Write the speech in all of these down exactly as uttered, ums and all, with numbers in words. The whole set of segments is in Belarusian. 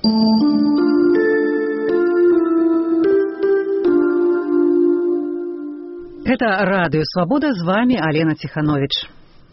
Это Радио Свобода, с вами Алена Тиханович.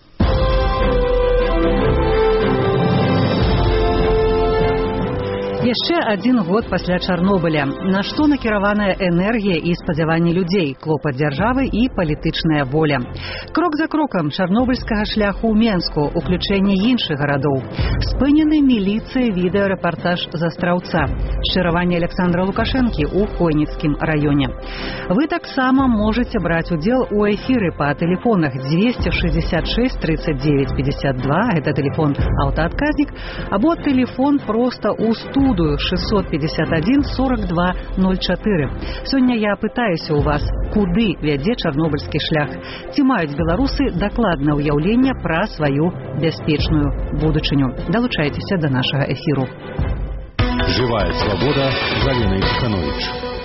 Яшчэ адзін год пасля Чарнобыля. На што накіраваная энергія і спадзяванні людзей, клопат дзяржавы і палітычная воля. Крок за крокам чарнобыльскага шляху ў Менску, уключэнне іншых гарадоў. Спынены міліцыяй відэарэпартаж з Астраўца. Шчыраванне Александра Лукашэнкі ў Хойніцкім раёне. Вы таксама можете браць удзел у эфіры па тэлефонах двести шестьдесят шесть тридцать девять пятьдесят два, это тэлефон аўтаадказнік, або тэлефон проста ў студыю шестьсот пятьдесят один сорок два ноль четыре. Сёння я пытаюся у вас, куды вядзе чарнобыльскі шлях. Ці маюць беларусы дакладнае ўяўленне пра сваю бяспечную будучыню. Далучайцеся да нашага эфіру. Живая свобода з Аленай Тиханович.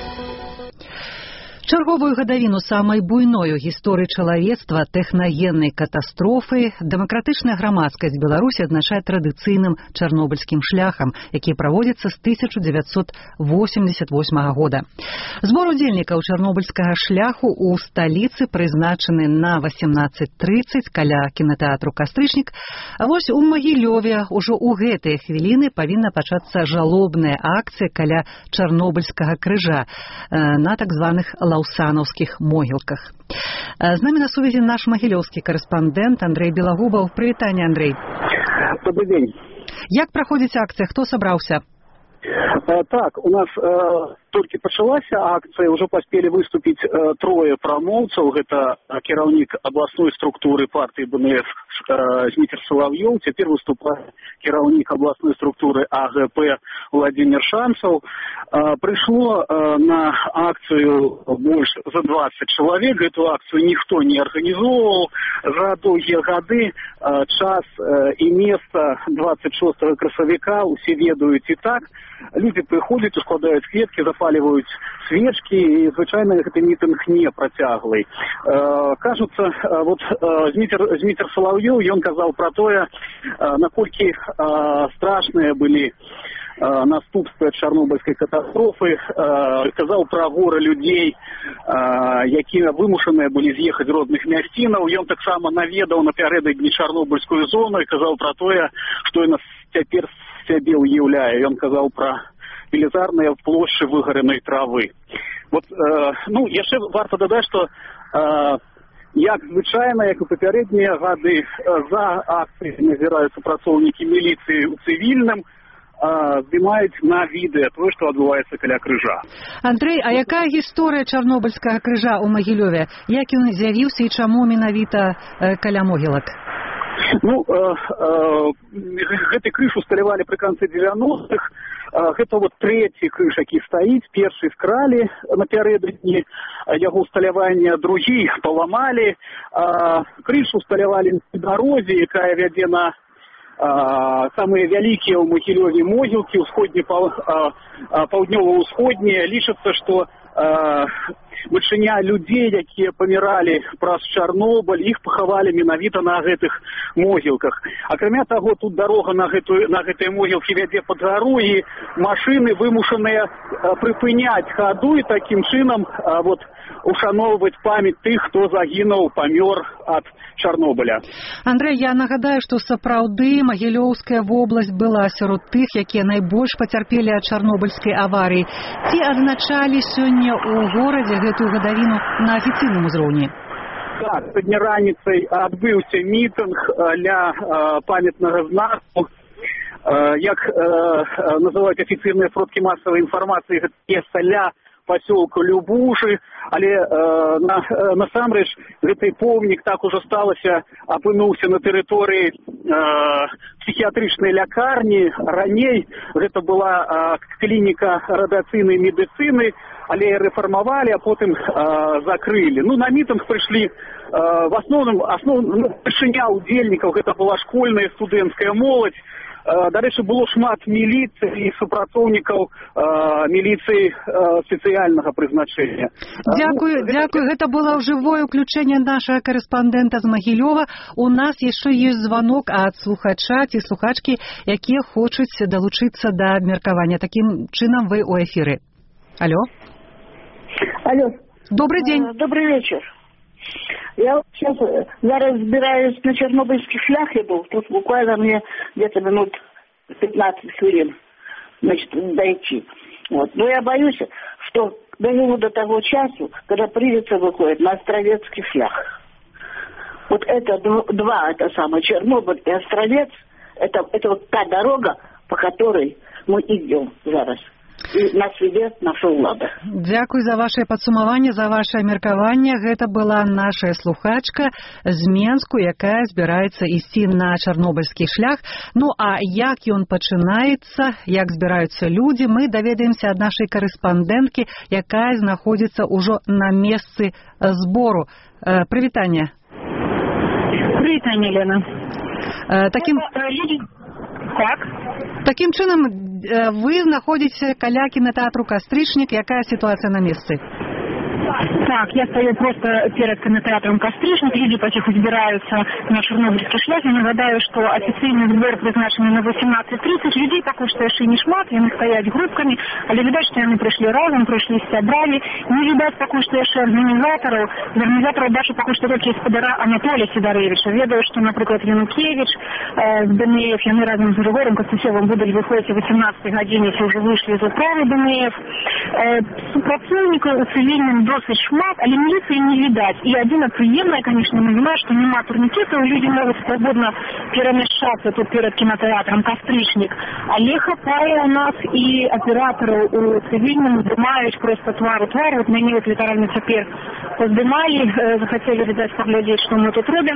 Чарговую гадавіну самай буйной у гісторыі чалавецтва тэхнагеннай катастрофы дэмакратычная грамадскасць Беларусі адзначае традыцыйным чарнобыльскім шляхам, які праводзіцца з тысяча дзевяцьсот восемьдесят восьмага года. Збор удзельнікаў чарнобыльскага шляху ў сталіцы прызначаны на восемнадцать тридцать каля кінатэатру «Кастрычнік». А вось у Магілёве ўжо ў гэтыя хвіліны павінна пачацца жалобная акцыя каля чарнобыльскага крыжа на так званых лаўсанаўскіх могілках. З намі на сувязі наш магілёўскі карэспандэнт Андрэй Белагубаў. Прывітанне, Андрэй. Добрый день. Як праходзіць акцыя? Хто сабраўся? Так, у нас э, толькі пачалася акцыя, ўжо паспелі выступіць э, трое прамоўцаў. Гэта кіраўнік абласной структуры партыі бэ эн эф э, Зміцер Салаўёў, цяпер выступае кіраўнік абласной структуры а гэ пэ Владимир Шанцаў. Э, прыйшло э, на акцыю больш за двадцать чалавек. Эту акцыю ніхто не арганізоўваў. За доўгія гады э, час э, і месца двадцать шостага красавіка усе ведаюць і так. Люди приходят, ускладаюць кветкі, запаливаюць свечкі, і, звычайна, гэты мітынг не працяглый. Э, кажуцца, вот Зміцер, Зміцер Салаўёў, ён казаў пра тое, наколькі э, страшныя былі э, наступствы ад чарнобыльскай катастрофы, э, казаў пра гора людзей, э, якія вымушаныя былі з'ехаць з родных мясцінаў. Ён таксама наведаў напярэдадні чарнобыльскую зону і казаў пра тое, што яна цяпер сябе уяўляе. Ён казаў пра велізарныя плошчы выгаранай травы. Вот, э, ну, яшчэ варта дадаць, што э, як звычайна, як і папярэднія гады, э, за акцыяй назіраюцца працоўнікі міліцыі ў цывільным, здымаюць на відэа тое, што адбываецца каля крыжа. Андрэй, а якая гісторыя чарнобыльскага крыжа ў Магілёве? Як ён з'явіўся і чаму менавіта э, каля могілак? Ну, э, э, гэты крыж усталявалі пры канцы дзевяностых. Э, гэта вот трэці крыж, які стаіць. Першы скралі напярэдадні яго усталявання, другі паламалі. Э, крыж усталявалі на дарозе, якая вядзе на э, самыя вялікія ў Магілёве могілкі, ўсходні, па, э, паўднёва-ўсходнія. Лічыцца, што э, вышыня людзей, якія паміралі праз Чарнобыль, іх пахавалі менавіта на гэтых могілках. Акрамя таго, тут дарога на гэтую, на гэтыя могілкі вядзе пад гару, і машыны вымушаныя прыпыняць хаду і такім чынам а, вот, ушаноўваць памяць тых, хто загінуў, памёр ад Чарнобыля. Андрэй, я нагадаю, што сапраўды Магілёўская вобласць была сярод тых, якія найбольш пацярпелі ад чарнобыльскай аварыі. Ці адзначалі сёння ў горадзе гэтую гадавіну на афіцыйным узроўні? Так, сёння раніцай адбыўся мітынг ля памятнага знаку. Як называюць афіцыйныя сродкі масавай інфармацыі, гэта месца ля пасёлку Любуши, але э, на, э, насамрэч гэты помнік так ужо сталася, апынуўся на тэрыторыі э, псіхіятрычнай лякарні. Раней гэта была э, клініка радыацыйнай медыцыны, але рэфармавалі, а потым э, закрылі. Ну, на мітынг прыйшлі э, в асноўным, асноўным, ну, вышыня ўдзельнікаў, гэта была школьная студэнцкая моладзь. Дарэчы, было шмат міліцыі і супрацоўнікаў міліцыі спецыяльнага прызначэння. Дякую, дякую. Гэта было жывое ўключэнне нашага корэспандэнта з Магілёва. У нас яшчэ ёсць званок ад слухача ці слухачкі, якія хочуць далучыцца да абмеркавання. Такім чынам вы ў эфіры. Алло. Алло. Добрый день. Добрый вечер. Я сейчас я разбираюсь на Чернобыльский шлях, иду. Тут буквально мне где-то минут пятнадцать хвилин, значит, дойти. Вот. Но я боюсь, что доживу до того часу, когда придется выходит на Островецкий шлях. Вот это два, это самое, Чернобыль и Островец, это, это вот та дорога, по которой мы идем зараз. І нас веде наша ўлада. Дзякуй за вашае падсумаванне, за вашае меркаванне. Гэта была наша слухачка з Менску, якая збіраецца ісці на чарнобыльскі шлях. Ну, а як ён пачынаецца, як збіраюцца людзі, мы даведаемся ад нашай корэспандэнткі, якая знаходзіцца ўжо на месцы збору. Э, прывітанне. Прывітанне, Лена. Э, таким... Так. Таким чынам, вы знаходзіце каля кінатэатру «Кастрычнік». Якая сітуацыя на месцы? Так, я стою просто перед кинотеатром «Кастрычнік». Люди потиху збираются на Чорнобыльский шлях. Я нагадаю, что официальный сбор призначены на восемнадцать тридцать. Людей пока что еще не шмат, яны стоять группками. Але видать, что они пришли разом, пришли сябрами. Не видать пока что еще организаторов. Организаторов даже пока что только господара Анатолия Сидоревича. Ведаю, что, например, Янукевич, э, ДНФ, яны разом с Григорием Костусевым будут выходить о восемнадцатой године, если уже вышли из управы ДНФ. Э, Супрацоўнікаў у цивільным досыць шмат, але міліцыі не відаць. І адзіна прыемная, конечно, навіна, што няма турнікетаў, людзі могуць свабодна перамяшчацца тут перад кінатэатрам «Кастрычнік». Але хапае у нас і аператараў у цивільным, здымаюць проста твар у твар. Вот мяне вот літаральна цяпер паздымалі, захацелі, відаць, паглядзець, што мы тут робім.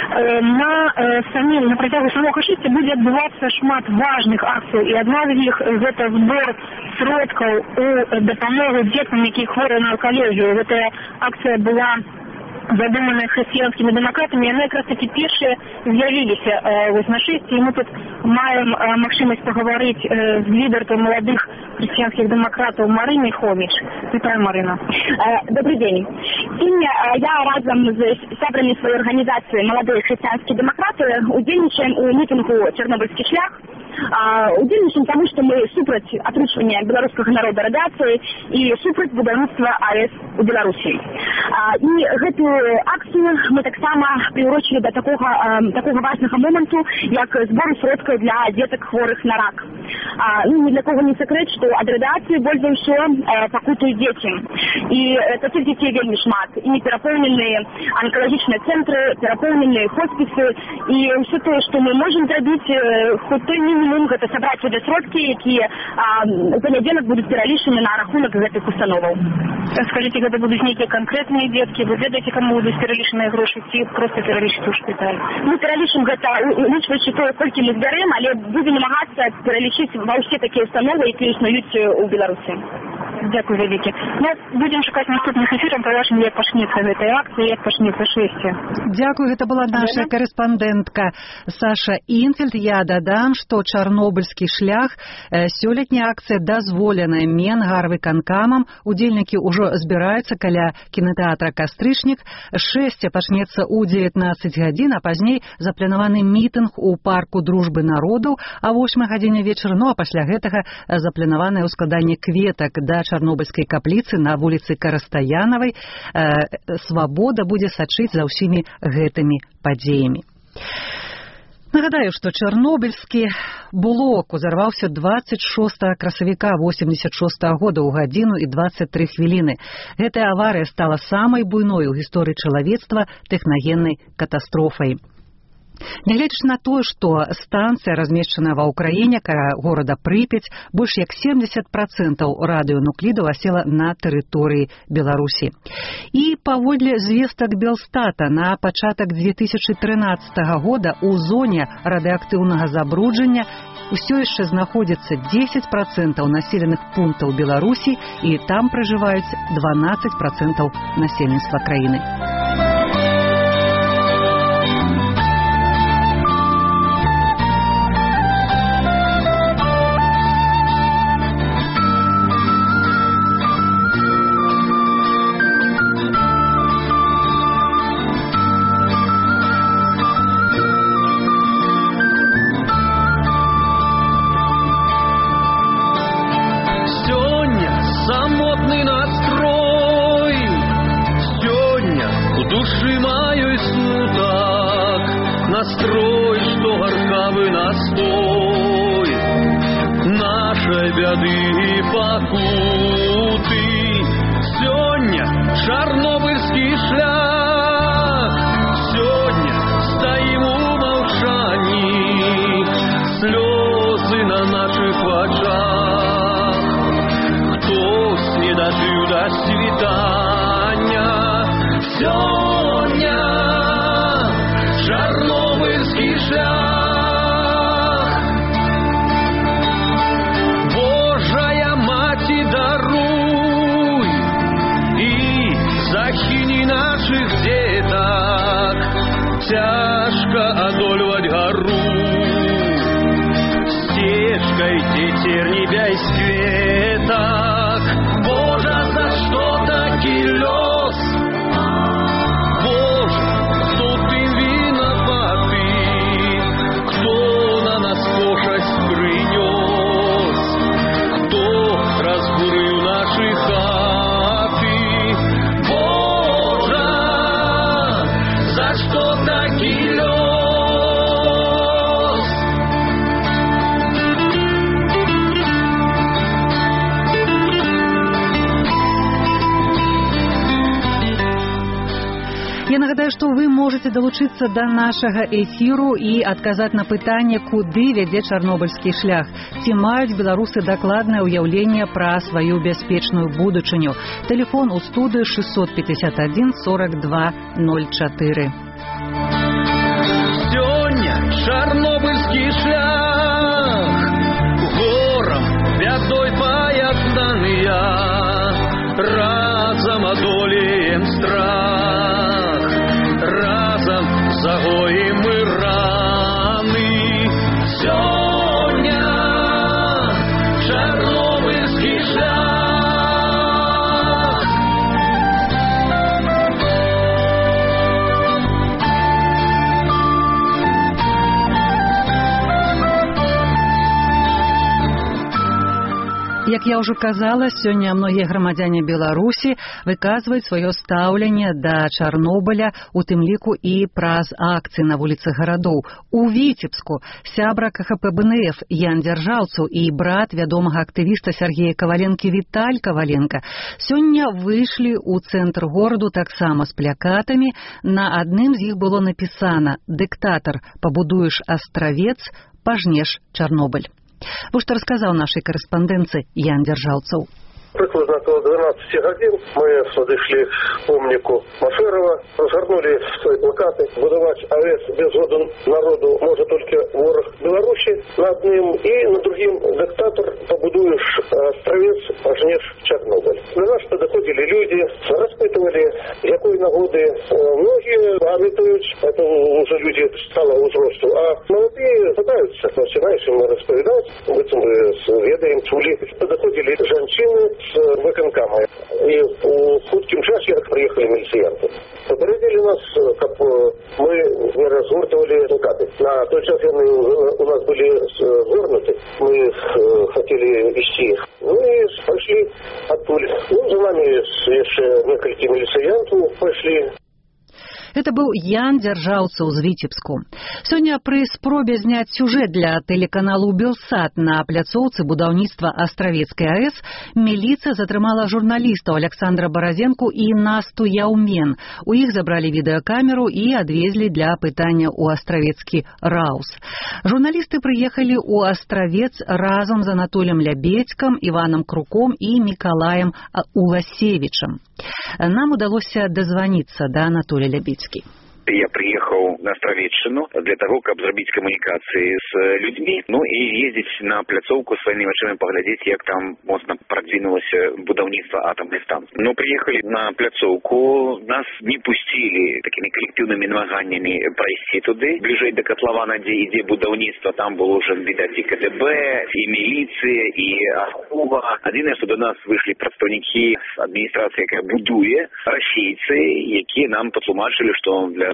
На самім, на працягу самога шэсця будзе адбывацца шмат важных акцый, і адна з іх гэта збор сродкаў у дапамогу дзетам, якія хворыя на онкалогію. Гэта акцыя была задуманная христианскими демократами, яны якраз таки першыя з'явіліся э, вось на шэсці, і мы тут маем э, магчымасць паговорыць э, з лідаркай маладых христианских демократаў Марынай Хоміч. Вітаю, Марына. Э, добрый день. Сегодня э, я разом с сябрамі своей организации «Молодые христианские демократы» удзельнічаем у мітынгу «Чернобыльский шлях». Uh, удзельнічаем таму, што мы супраць атручвання беларускага народа радыяцыі і супраць будаўніцтва АЭС у Беларусі. Uh, і гэтую акцыю мы таксама прыўрочылі да такога, uh, такога важнага моманту, як збор сродкаў для дзетак хворых на рак. Uh, ну, ні для кого не сакрэт, што ад радыяцыі больш за ўсё uh, пакутаюць дзеці. І uh, такіх дзяцей вельмі шмат. І перапоўненыя онкалагічныя цэнтры, перапоўненыя хоспісы, і ўсё тое, што мы можам зрабіць, uh, хоць той мінімум гэта сабраць усе сродкі, якія у панядзелак будуць пералічаны на рахунак гэтых установаў. Скажите, гэта будуць нейкія канкрэтныя дзеткі, вы ведаеце, каму будуць пералічаныя грошы, ці проста пералічыць у шпіталь? Мы пералічым гэта, улічваючы тое, колькі мы збярэм, але будзем намагацца пералічыць ва ўсе такія установы, якія існуюць у Беларусі. Дякую вялікі. Ну, будзем шукаць наступных эфіраў, паважым, як пачнецца гэтай акцыі, як пачнецца шэсце. Дякую, гэта была наша корэспандэнтка Саша Інфельд. Я дадам, што Чарнобыльскі шлях сёлетняя акцыя дазволеная Менгарвыканкамам. Удзельнікі ўжо збіраюцца каля кінатэатра «Кастрычнік». Шэсце пачнецца ў дзевятнаццаць гадзін, а пазней запланаваны мітынг у парку Дружбы народаў а восьмай гадзіне вечара. Ну а пасля гэтага запланаванае ўскладанне кветак да Чарнобыльскай капліцы на вуліцы Карастаянавай. Свабода будзе сачыць за ўсімі гэтымі падзеямі. Нагадаю, што Чарнобыльскі блок узарваўся дваццаць шостага красавіка восемьдесят шостага года ў гадзіну і дваццаць тры хвіліны. Гэтая аварыя стала самай буйной у гісторыі чалавецтва тэхнагеннай катастрофай. Нягледзячы на тое, што станцыя размешчана ва ўкраіне каля горада Прыпяць, больш як семьдесят процентаў радыёнуклідаў асела на тэрыторыі Беларусі. І паводле звестак Белстата на пачатак две тысячы трынаццатага года ў зоне радыеактыўнага забруджання усё яшчэ знаходзіцца дзесяць процентаў населеных пунктаў Беларусі, і там пражываюць дванаццаць процентаў насельніцтва краіны. Настрой, что горкавый настой нашей беды и покуты. Сегодня Чорнобыльский шлях, сегодня стоим у молчании, слезы на наших очах. Кто не дожил до свидания, сегодня Чорнобыльский шлях. Божая Мать, даруй и захини наших деток, тяжко одолевать гору. Стежкой тетерь небес светок, Боже, за что таки лёс? Боже, кто ты виноваты? Кто на нас пошесть принес? Кто разбурил наши хаты? Боже, за что таки лёс? Я нагадаю, што вы можаце далучыцца да нашага эфіру і адказаць на пытанне, куды вядзе чарнобыльскі шлях. Ці маюць беларусы дакладнае ўяўленне пра сваю бяспечную будучыню. Тэлефон у студыі шестьсот пятьдесят один сорок два ноль четыре. Сёння Чорнобыльскі шлях горам бядой паястаныя, разом одолеем страх, разом загоим мы раны. Сёння Чорнобыльский шлях. Як я ўжо казала, сёння многія грамадзяне Беларусі выказваюць сваё стаўленне да Чарнобыля, у тым ліку і праз акцыі на вуліцах гарадоў. У Віцебску сябра ка ха пэ бэ эн эф Ян Дзяржаўцаў і брат вядомага актывіста Сергея Каваленкі Віталь Каваленка сёння выйшлі ў цэнтр гораду таксама з плакатамі. На адным з іх было напісана: «Дыктатар, пабудуеш астравец, пажнеш Чарнобыль». Вот что рассказал нашей корреспонденции Ян Дзяржаўцаў. Прикладно около двенадцати годин мы подошли к помнику Машерова, разгорнули свои плакаты. Будовать АЭС без воду народу может только ворог Беларуси над ним, и над другим диктатор побудуешь островец, пожнешь Чернобыль. До нас подходили люди, распытывали, какой нагоды. Многие памятуют, это уже люди стало возрасту, а молодые пытаются, начинаешь им расповедать, об этом мы ведаем, чули. Подходили женщины с выконками. И в хутким часе приехали милициянты. Попередили нас, как мы не разгортывали плакаты. На той час они у нас были свернуты. Мы хотели вести их. Ну и пошли оттуда. Ну, за нами еще несколько милициянтов пошли. Это был Ян Дзяржаўцаў з Віцебску. Сёння пры спробе зняць сюжэт для тэлеканалу Белсат на пляцоўцы будаўніцтва Астравецкай АЭС міліцыя затрымала журналістаў Александра Баразенку і Насту Яўмен. У іх забралі відэакамеру і адвезлі для пытання ў Астравецкі РАУС. Журналісты прыехалі ў Астравец разам з Анатолем Лябедзькам, Іванам Круком і Мікалаем Уласевічам. Нам удалося дазваніцца да Анатолия Лябедзькі. Я приехал на Островеччину для того, как зрабіць камунікацыі с людьми, ну и ездить на пляцоўку сваімі вачамі паглядзець, як там моцна продвинулось будаўніцтва атомной станции. Но приехали на пляцоўку, нас не пустили такими коллективными намаганнями пройти туды. Ближэй до котлована, где ідзе будаўніцтва, там было уже видать и ка дэ бэ, и милиция, и ахова. Адзінае, что до нас вышли прадстаўнікі адміністрацыі, якая будуе, расейцы, якія нам патлумачылі, что для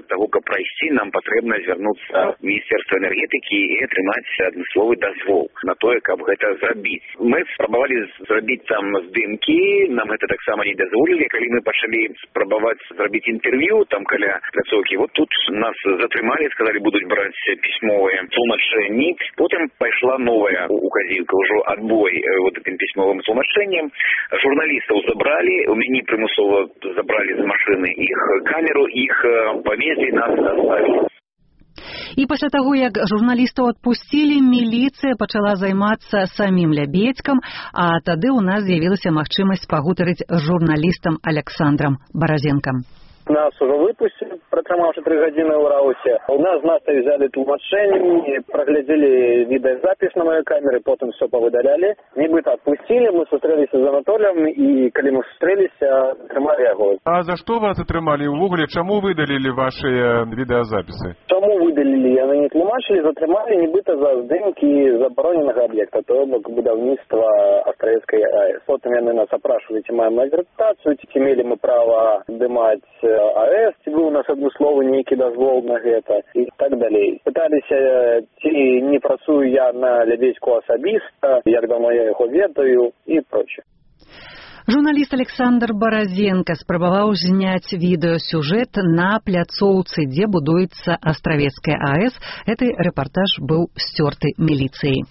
для того, каб прайсці, нам патрэбна звярнуцца в Міністэрства энергетыкі і атрымаць адмысловы дазвол на тое, каб гэта зрабіць. Мы спрабавалі зрабіць там здымкі, нам гэта таксама не дазволілі, калі мы пачалі спрабаваць зрабіць інтэрв'ю там каля пляцоўкі. Вот тут нас затрымалі, сказалі, будуць браць пісьмовыя тлумачэнні. Потым пайшла новая указівка, ўжо адбой вот этим пісьмовым тлумачэннем. Журналістаў забралі, у мяне прымусова забралі з машыны іх камеру, іх павезлі, нас оставілі. І пасля таго, як журналістаў адпусцілі, міліцыя пачала займацца самім Лябедзькам, а тады ў нас з'явілася магчымасць пагутарыць з журналістам Александром Баразенком. Нас уже выпустили, протримавши три годины в Раусе. У нас нас взяли тлумачение, проглядели видеозапись на моей камере, потом все повыдаляли. Нібито отпустили, мы встретились с Анатолием, и когда мы встретились, затримали его. А за что вас затримали? Увогуле, чему выдалили ваши видеозаписи? Чому видалили? Они не тлумачили, затримали нібито за здимки забороненого объекта, то есть будівництва Острозької АЭС. Потом они нас опрашивали, маем аккредитацию, имели мы право дымать АЭС, ці быў у нас адмысловы нейкі дазвол на гэта і так далей. Пыталіся, ці не працую я на Лябедзьку асабіста, як давно я яго ведаю і прочее. Журналіст Александр Баразенко спрабаваў зняць відэасюжэт на пляцоўцы, дзе будуецца Астравецкая АЭС. Гэты рэпартаж быў сцёрты міліцыяй.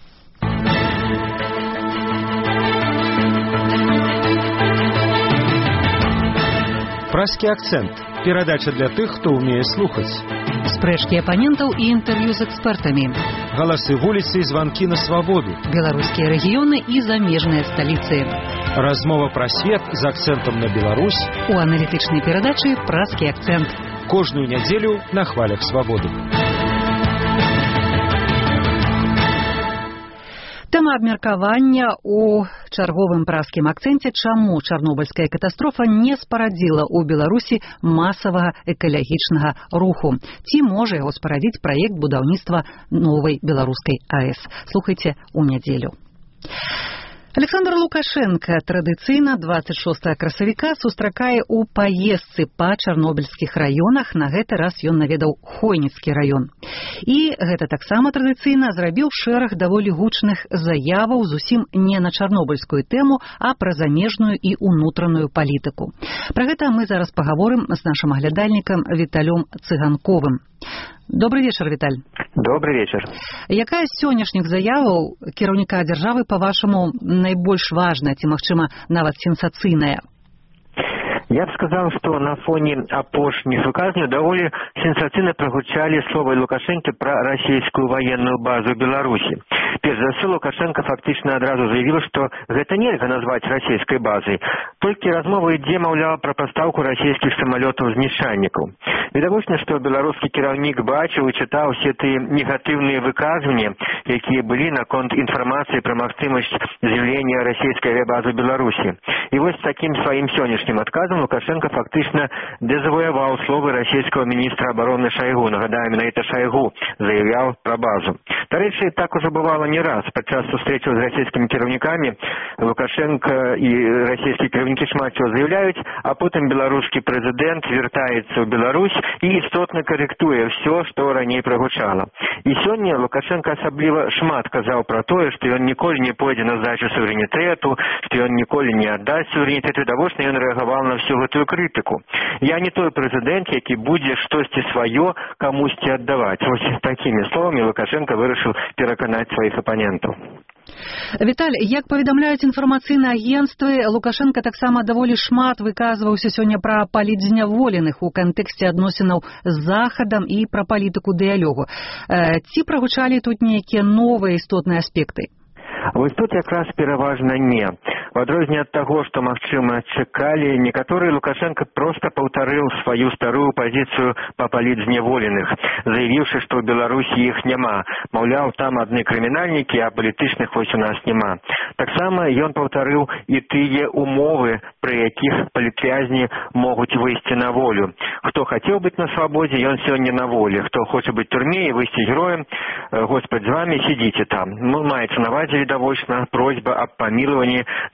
Пражскі акцэнт. Перадача для тых, хто ўмее слухаць. Спрэчкі апанентаў і інтэрв'ю з экспертамі. Галасы вуліцы і званкі на свабоду. Беларускія рэгіёны і замежныя сталіцы. Размова пра свет з акцэнтам на Беларусь. У аналітычнай перадачы «Пражскі акцэнт». Кожную нядзелю на хвалях свабоды. Тэма абмеркавання ў чарговым пражскім акцэнце, чаму чарнобыльская катастрофа не спарадзіла ў Беларусі масавага экалагічнага руху. Ці можа яго спарадзіць праект будаўніцтва новай беларускай АЭС. Слухайце ў нядзелю. Александр Лукашенко традыцыйна дваццаць шостага красавіка сустракае ў паездцы па чарнобыльскіх раёнах. На гэты раз ён наведаў Хойніцкі раён. І гэта таксама традыцыйна зрабіў шэраг даволі гучных заяваў зусім не на чарнобыльскую тэму, а пра замежную і ўнутраную палітыку. Пра гэта мы зараз пагаворым з нашым аглядальнікам Віталём Цыганковым. Добрый вечер, Виталь. Добрый вечер. Якая з сённяшніх заяваў кіраўніка дзяржавы, па-вашаму, найбольш важная, ці, магчыма, нават сенсацыйная? Я бы сказал, что на фоне апошних выказаний довольно сенсативно прогучали слова Лукашенко про российскую военную базу в Беларуси. Перш за все, Лукашенко фактично одразу заявил, что это нельзя назвать российской базой. Только размова ідзе, маўляў, про поставку российских самолетов знішальников. Відавочна, что белорусский кіраўнік бачыў и читал все эти негативные выказывания, какие были наконт информации про магчымасць заявления российской авиабазы в Беларуси. И вот с таким своим сегодняшним отказом Лукашенко фактично дезавоевал словы российского министра обороны Шойгу. Нагадаем, на это Шойгу заявлял про базу. Дарэчы, так уже бывало не раз. Подчас встречи с российскими кіраўнікамі Лукашенко и российские кіраўнікі шмат чего заявляют, а потом белорусский президент вертается в Беларусь и істотно корректуе все, что ранее прогучало. И сегодня Лукашенко особливо шмат казал про то, что он николи не пойдет на сдачу суверенитету, что он николи не отдаст суверенитет, и того, что он реагировал на всю эту критику. Я не той президент, який будет штосьці свое комусь отдавать. Вот с такими словами Лукашенко вырашил переконать своих оппонентов. Віталь, як паведамляюць інфармацыйныя агенцтвы, Лукашенко таксама даволі шмат выказваўся сёння пра палітзняволеных у кантэксце адносінаў з Захадам і пра палітыку дыялогу. Ці прагучалі тут нейкія новыя істотныя аспекты? Вось тут якраз пераважна не. В адрозненне ад таго, што, магчыма, чакалі, некаторыя Лукашенко проста паўтарыў сваю старую пазіцыю па палітзняволеных, заявіўшы, што ў Беларусі іх няма. Маўляў, там адны крымінальнікі, а палітычных вось у нас няма. Таксама ён паўтарыў і тыя умовы, пры якіх палітвязні могуць выйсці на волю. Хто хацеў быць на свабодзе, ён сёння на волі. Хто хоча быць турме і выйсці героем, Господь з вами, сидите там. Ну, маецца на ўвазе, відавочна, просьба аб памілаванні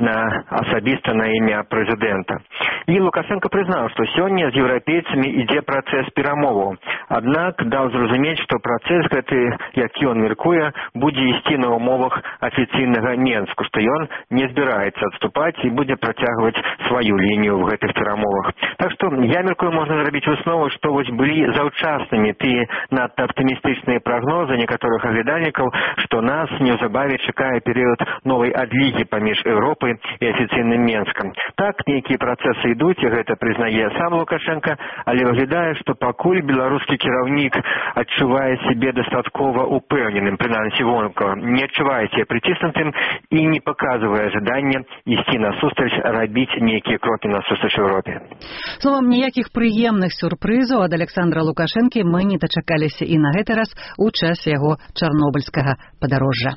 на асабіста на імя прэзідэнта. І Лукашенко прызнаў, што сёння з еўрапейцамі ідзе працэс перамоваў. Аднак даў зразумець, што працэс гэты, які ён мяркуе, будзе ісці на умовах афіцыйнага Менску, што ён не збіраецца адступаць і будзе працягваць сваю лінію в гэтых перамовах. Так што я мяркую, можна зрабіць выснову, што вось былі заўчаснымі тыя надта аптымістычныя прагнозы некаторых аглядальнікаў, што нас неўзабаве чакае перыяд новай адлігі паміж Еўропай і афіцыйным Менскам. Так, нейкія працэсы ідуць, і гэта прызнае сам Лукашенко, але выглядае, што пакуль беларускі кіраўнік адчувае сябе дастаткова упэўненым, прынамсі вонкава, не адчувае сябе прыціснутым і не паказвае жаданне ісці насустрач, рабіць нейкія крокі насустрач Еўропе. Словам, ніякіх прыемных сюрпрызаў ад Александра Лукашэнкі мы не дачакаліся і на гэты раз у час яго чарнобыльскага падарожжа.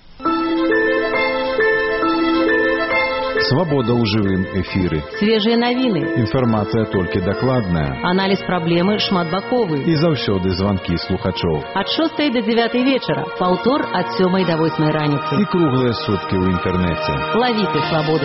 Свобода ў жывым эфіры. Свежыя навіны. Інфармацыя толькі дакладная. Аналіз праблемы шматбаковы. І заўсёды званкі слухачоў. Ад шостай да дзявятай вечара, паўтор ад сёмай да восьмай раніцы. І круглыя суткі ў інтэрнэце. Лавіце свабоду.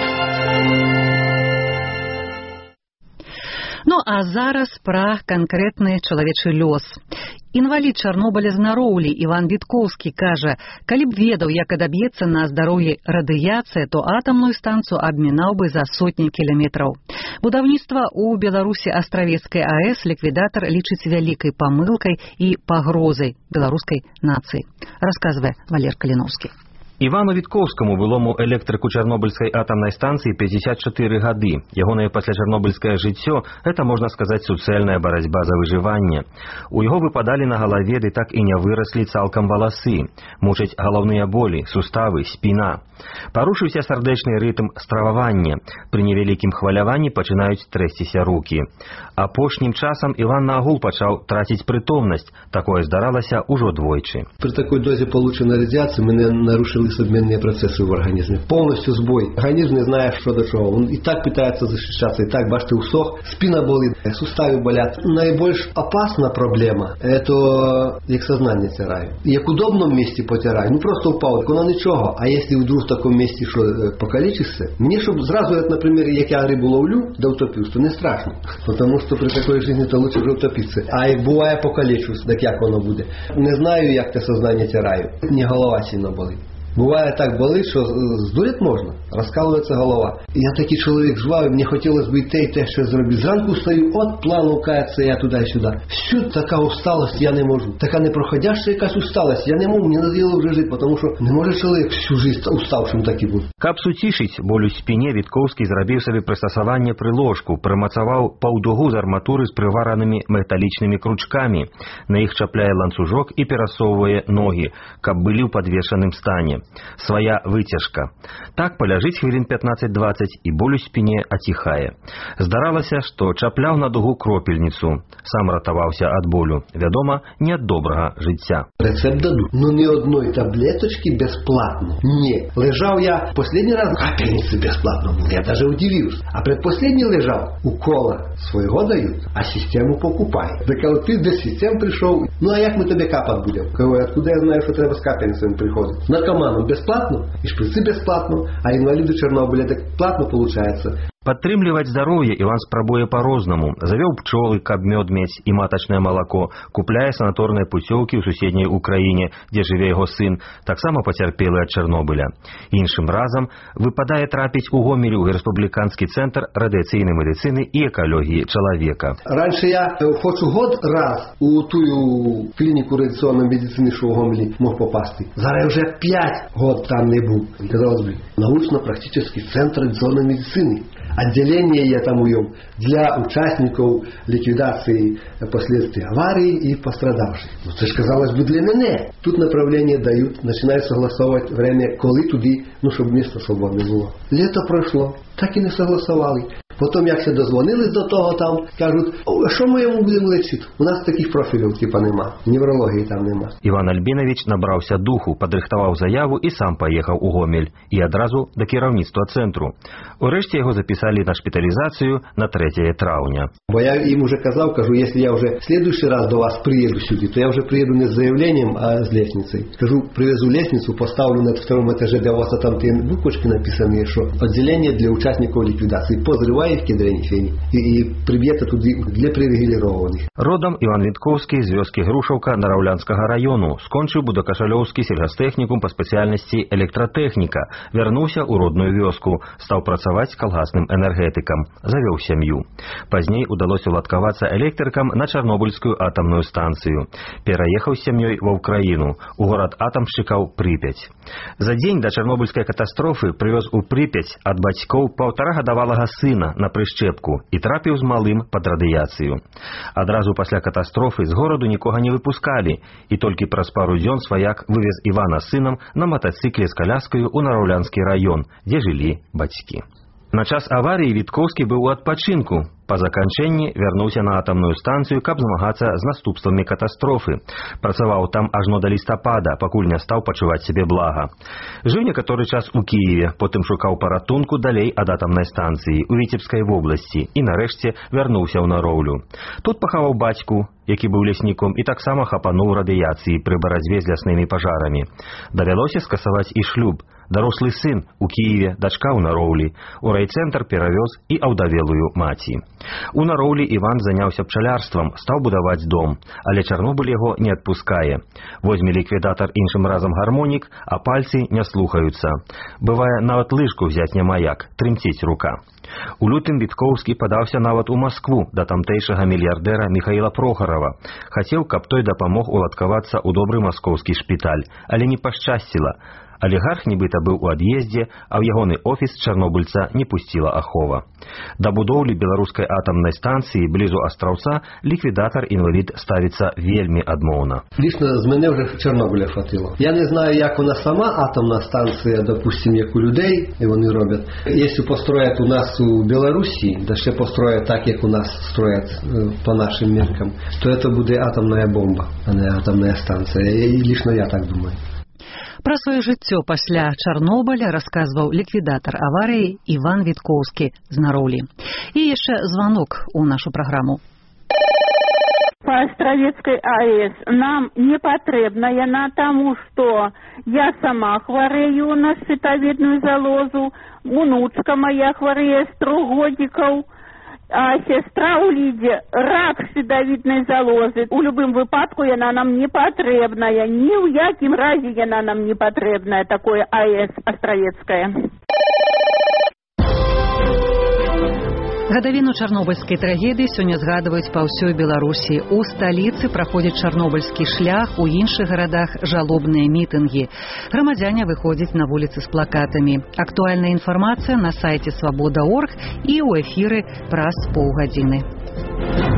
Ну а зараз пра канкрэтны чалавечы лёс. Інвалід Чарнобыля з Нароўлі Іван Віткоўскі кажа, калі б ведаў, як адаб'ецца на здароўі радыяцыя, то атамную станцыю абмінаў бы за сотні кіламетраў. Будаўніцтва ў Беларусі астравецкай АЭС ліквідатар лічыць вялікай памылкай і пагрозай беларускай нацыі. Расказвае Валер Каліновскі. Івану Віткоўскаму, былому электрыку Чарнобыльскай атамнай станцыі, пятьдесят четыре гады. Ягонае паслячарнобыльскае жыццё – это, можна сказаць, суцэльная барацьба за выжыванне. У яго выпадалі на галаве, ды так і не выраслі цалкам валасы. Мучаць галаўныя болі, суставы, спіна. Парушыўся сардэчны рытм стрававання. Пры невялікім хваляванні пачынаюць трэсціся рукі. Апошнім часам Іван наагул пачаў траціць прытомнасць. Такое здаралася ўжо двойчы. При такой дозе полученной радиации мы нарушили обменные процессы в организме. Полностью сбой. Организм не знает, что до чего. Он и так пытается защищаться, и так, бачите, усох, спина болит, суставы болят. Наибольш опасна проблема – это як сознание тираю. Як в удобном месте потираю. Ну просто упал, воно нічого. А если вдруг в таком месте, что покалечишься, мне, чтобы сразу, например, як я рыбу ловлю, да утопился, то не страшно. Потому что при такой жизни то лучше вже утопиться. А як буває покалечусь, так як воно буде. Не знаю, як те сознание тираю. Не голова сильно болить. Буває так болить, що здуріти можна, розкалується голова. Я такий чоловік жвавий, мені хотілося б і те, і те, що зробити. Зранку стою, от плану кається я туди і сюди. Всю така усталость я не можу. Така непроходяща якась усталость. Я не можу, мені надоело вже жити, тому що не може чоловік всю життя уставшим таки бути. Каб суцішыць боль у спіне, Віткоўскі зрабіў сабе прыстасаванне прыложку, прымацаваў паўдугу з арматуры з прываранымі металічнымі кручкамі. На іх чапляе ланцужок і перасоўвае ногі, каб былі ў падвешаным стане. Свая выцяжка. Так паляжыць хвілін пятнаццаць-дваццаць і боль у спіне аціхае. Здаралася, што чапляў на дугу кропельніцу. Сам ратаваўся ад болю. Вядома, не ад добрага жыцця. Рецепт дадут. Но ни одной таблеточки бесплатно. Не. Лежал я последний раз капельницы бесплатно. Я даже удивился. А предпоследний лежал. Укола своего дают, а систему покупай. Так вот ты до систем пришел. Ну а як мы тебе капать будем? Откуда я знаю, что треба с капельницами приходить? Наркоманом бесплатно, и шприцы бесплатно, а инвалиду Чернобыля так платно получается. Падтрымліваць здароўе Іван спрабуе па-рознаму. Завёў пчолы, каб мёд мець і матачнае малако, купляе санаторныя пуцёўкі ў суседняй Украіне, дзе жыве яго сын, таксама пацярпелы ад Чарнобыля. Іншым разам выпадае трапіць у Гомелю ў Рэспубліканскі цэнтр радыяцыйнай медыцыны і экалогіі чалавека. Раньше я хочу год раз у тую клініку радыацыйнай медыцыны, що у Гомелі мог попасти. Зараз вже п'ять год там не був. Казалось бы, научно-практический центр радыацыйнай медыцыны. Отделение я там уем для участников ликвидации последствий аварии и пострадавших. Ну, это же, казалось бы, для меня. Тут направление дают, начинают согласовывать время, коли туди, ну, чтобы место свободное было. Лето прошло, так и не согласовали. Потім, як ще дозвонились до того там, кажуть, а що ми йому будемо лечити? У нас таких профілів типа нема, неврології там нема. Іван Альбінович набрався духу, падрыхтаваў заяву і сам паехаў у Гомель. І адразу да кіраўніцтва цэнтру. Урэшце яго запісалі на шпіталізацыю на трэцяе траўня. Бо я им уже казал, кажу, если я уже в следующий раз до вас приеду сюда, то я уже приеду не с заявлением, а с лестницей. Скажу, привезу лестницу, поставлю на втором этаже, для вас, а там те буквочки написаны, что отделение для участников ликвидации по Зрываевке, Дренифени, и, и прибьета туды для привилегированных. Родом Іван Вітковскі з вёскі Грушаўка Нараўлянскага району, скончыў Будакашалёўскі сельгастэхнікум па спецыяльнасці электратэхніка, вярнуўся ў родную вёску, стаў працаваць калгасным энергетыкам, завёў сям'ю. Пазней удалося уладкавацца электрыкам на Чарнобыльскую атамную станцыю. Пераехаў з сям'ёй ва ўкраіну, у горад атамшчыкаў Прыпяць. За дзень да чарнобыльскай катастрофы прывёз у Прыпяць ад бацькоў паўтарагадавалага сына на прышчэпку і трапіў з малым пад радыяцыю. Адразу пасля катастрофы з гораду нікога не выпускалі, і толькі праз пару дзён сваяк вывез Івана з сынам на матацыкле з каляскаю ў Нараўлянскі раён, дзе жылі бацькі. На час аварыі Віткоўскі быў у адпачынку. Па заканчэнні вярнуўся на атамную станцыю, каб змагацца з наступствамі катастрофы. Працаваў там ажно да лістапада, пакуль не стаў пачуваць сябе блага. Жыў некаторы час у Кіеве, потым шукаў паратунку далей ад атамнай станцыі ў Віцебскай вобласці і нарэшце вярнуўся ў Нароўлю. Тут пахаваў бацьку, які быў лясніком і таксама хапануў радыяцыі пры барацьбе з ляснымі пажарамі. Давялося скасаваць і шлюб. Дарослы сын у Кіеве, дачка ў Нароўлі. У райцэнтр перавёз і аўдавелую маці. У Нароўлі Іван заняўся пчалярствам, стаў будаваць дом, але Чарнобыль яго не адпускае. Возьме ліквідатар іншым разам гармонік, а пальцы не слухаюцца. Бывае, нават лыжку взяць няма як, трымціць рука. У лютым Віткоўскі падаўся нават у Маскву да тамтэйшага мільярдэра Міхаіла Прохарова. Хацеў, каб той дапамог уладкавацца ў добры маскоўскі шпіталь, але не пашчасціла. Алігарх нібыта быў у ад'ездзе, а ў ягоны офіс чарнобыльца не пусціла ахова. Да будоўлі беларускай атамнай станцыі блізу Астраўца ліквідатар-інвалід ставіцца вельмі адмоўна. Лично з мене вже Чорнобиля хватило. Я не знаю, як вона сама атомна станція, допустим, як у людей, і вони роблять. Якщо построять у нас у Білорусі, да ще построять так, як у нас строять по нашим міркам, то це буде атомна бомба, а не атомна станція. І лично я так думаю. Пра сваё жыццё пасля Чарнобыля расказваў ліквідатар аварыі Іван Віткоўскі з Нароўлі. І яшчэ званок у нашу праграму. По Островецкой АЭС нам не патрэбна яна, таму што я сама хварэю на шчытавідную залозу, унучка моя хварэе з трох годзікаў, а сестра у Лиде рак шчытавіднай залозы. У любым выпадку яна нам не патрэбная, ні ў якім разе яна нам не патрэбная, такое АЭС Островецкая. Гадавіну чарнобыльскай трагедыі сёння згадваюць па ўсёй Беларусі. У сталіцы праходзіць чарнобыльскі шлях, у іншых гарадах жалобныя мітынгі. Грамадзяне выходзяць на вуліцы з плакатамі. Актуальная інфармацыя на сайце свабода точка орг і ў эфіры праз паўгадзіны.